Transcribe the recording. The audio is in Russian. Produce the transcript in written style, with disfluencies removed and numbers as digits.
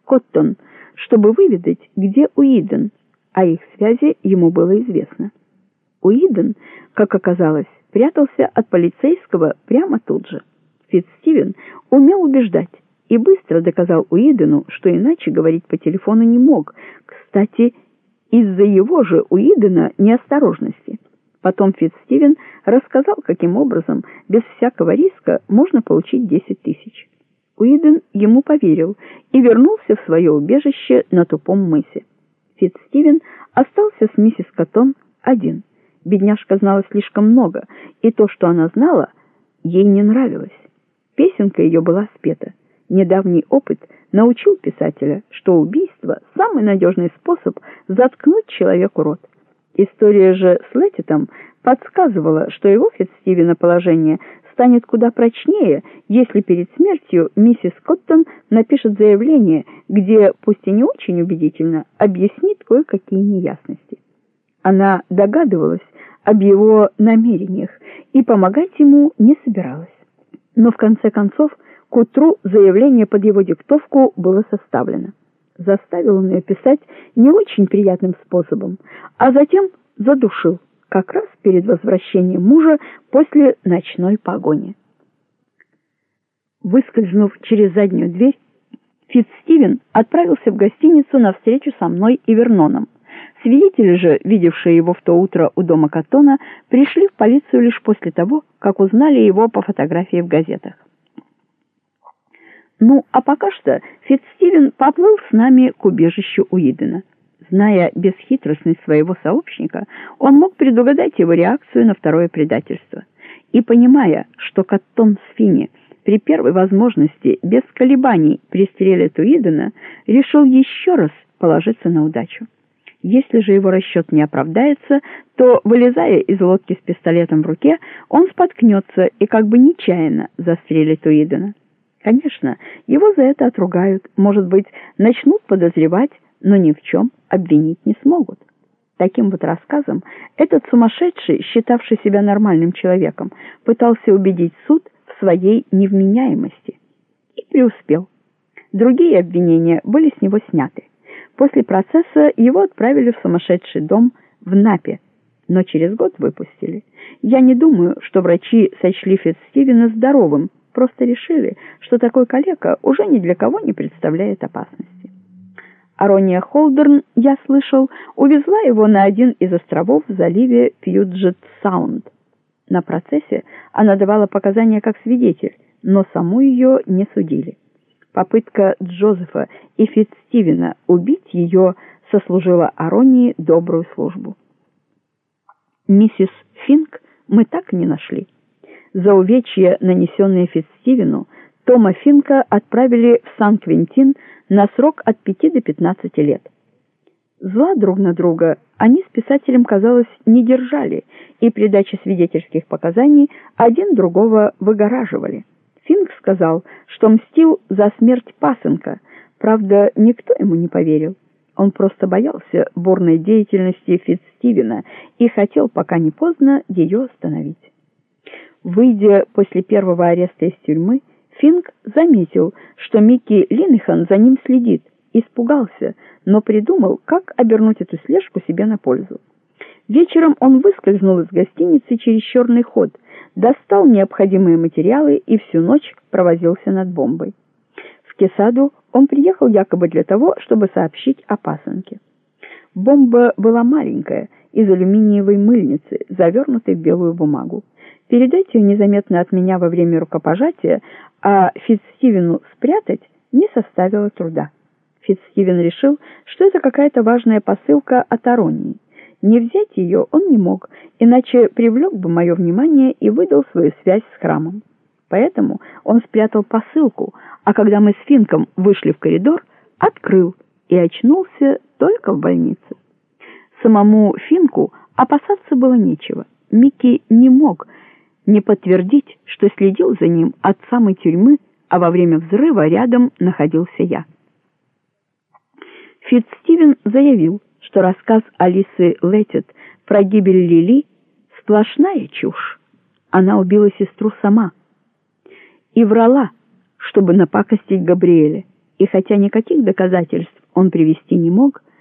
Коттон, чтобы выведать, где Уидон, а их связи ему было известно. Уидон, как оказалось, прятался от полицейского прямо тут же. Фитцстивен умел убеждать и быстро доказал Уидону, что иначе говорить по телефону не мог. Кстати, из-за его же Уидона неосторожности. Потом Фитцстивен рассказал, каким образом без всякого риска можно получить 10 тысяч. Уидон ему поверил и вернулся в свое убежище на Тупом мысе. Фитцстивен остался с миссис Коттон один. Бедняжка знала слишком много, и то, что она знала, ей не нравилось. Песенка ее была спета. Недавний опыт научил писателя, что убийство – самый надежный способ заткнуть человеку рот. История же с Летитом подсказывала, что его Фитцстивена положение станет куда прочнее, если перед смертью миссис Коттон напишет заявление, где, пусть и не очень убедительно, объяснит кое-какие неясности. Она догадывалась об его намерениях и помогать ему не собиралась. Но в конце концов, к утру заявление под его диктовку было составлено. Заставил он ее писать не очень приятным способом, а затем задушил, как раз перед возвращением мужа после ночной погони. Выскользнув через заднюю дверь, Фитцстивен отправился в гостиницу на встречу со мной и Верноном. Свидетели же, видевшие его в то утро у дома Коттона, пришли в полицию лишь после того, как узнали его по фотографии в газетах. Ну, а пока что Фитцстивен поплыл с нами к убежищу Уидона. Зная бесхитростность своего сообщника, он мог предугадать его реакцию на второе предательство. И понимая, что Коттон с Финни при первой возможности без колебаний пристрелит Уидона, решил еще раз положиться на удачу. Если же его расчет не оправдается, то, вылезая из лодки с пистолетом в руке, он споткнется и как бы нечаянно застрелит Уидона. Конечно, его за это отругают, может быть, начнут подозревать, но ни в чем обвинить не смогут. Таким вот рассказом этот сумасшедший, считавший себя нормальным человеком, пытался убедить суд в своей невменяемости. И преуспел. Другие обвинения были с него сняты. После процесса его отправили в сумасшедший дом в Напе, но через год выпустили. Я не думаю, что врачи сочли Фитцстивена здоровым, просто решили, что такой калека уже ни для кого не представляет опасности. Арония Холдерн, я слышал, увезла его на один из островов в заливе Пьюджет-Саунд. На процессе она давала показания как свидетель, но саму ее не судили. Попытка Джозефа и Фитцстивена убить ее сослужила Аронии добрую службу. Миссис Финк мы так и не нашли. За увечья, нанесенные Фитцстивену, Тома Финка отправили в Сан-Квентин на срок от 5 до 15 лет. Зла друг на друга они с писателем, казалось, не держали, и при даче свидетельских показаний один другого выгораживали. Финк сказал, что мстил за смерть пасынка, правда, никто ему не поверил. Он просто боялся бурной деятельности Фитцстивена и хотел, пока не поздно, ее остановить. Выйдя после первого ареста из тюрьмы, Финк заметил, что Микки Линнехан за ним следит, испугался, но придумал, как обернуть эту слежку себе на пользу. Вечером он выскользнул из гостиницы через черный ход, достал необходимые материалы и всю ночь провозился над бомбой. В Кесаду он приехал якобы для того, чтобы сообщить о пасынке. Бомба была маленькая, из алюминиевой мыльницы, завернутой в белую бумагу. Передать ее незаметно от меня во время рукопожатия, а Фитцстивену спрятать не составило труда. Фитцстивен решил, что это какая-то важная посылка от Аронии. Не взять ее он не мог, иначе привлек бы мое внимание и выдал свою связь с храмом. Поэтому он спрятал посылку, а когда мы с Финком вышли в коридор, открыл и очнулся только в больнице. Самому Финку опасаться было нечего. Микки не мог не подтвердить, что следил за ним от самой тюрьмы, а во время взрыва рядом находился я. Фитцстивен заявил, что рассказ Алисы Летит про гибель Лили — сплошная чушь. Она убила сестру сама и врала, чтобы напакостить Габриэле. И хотя никаких доказательств он привести не мог,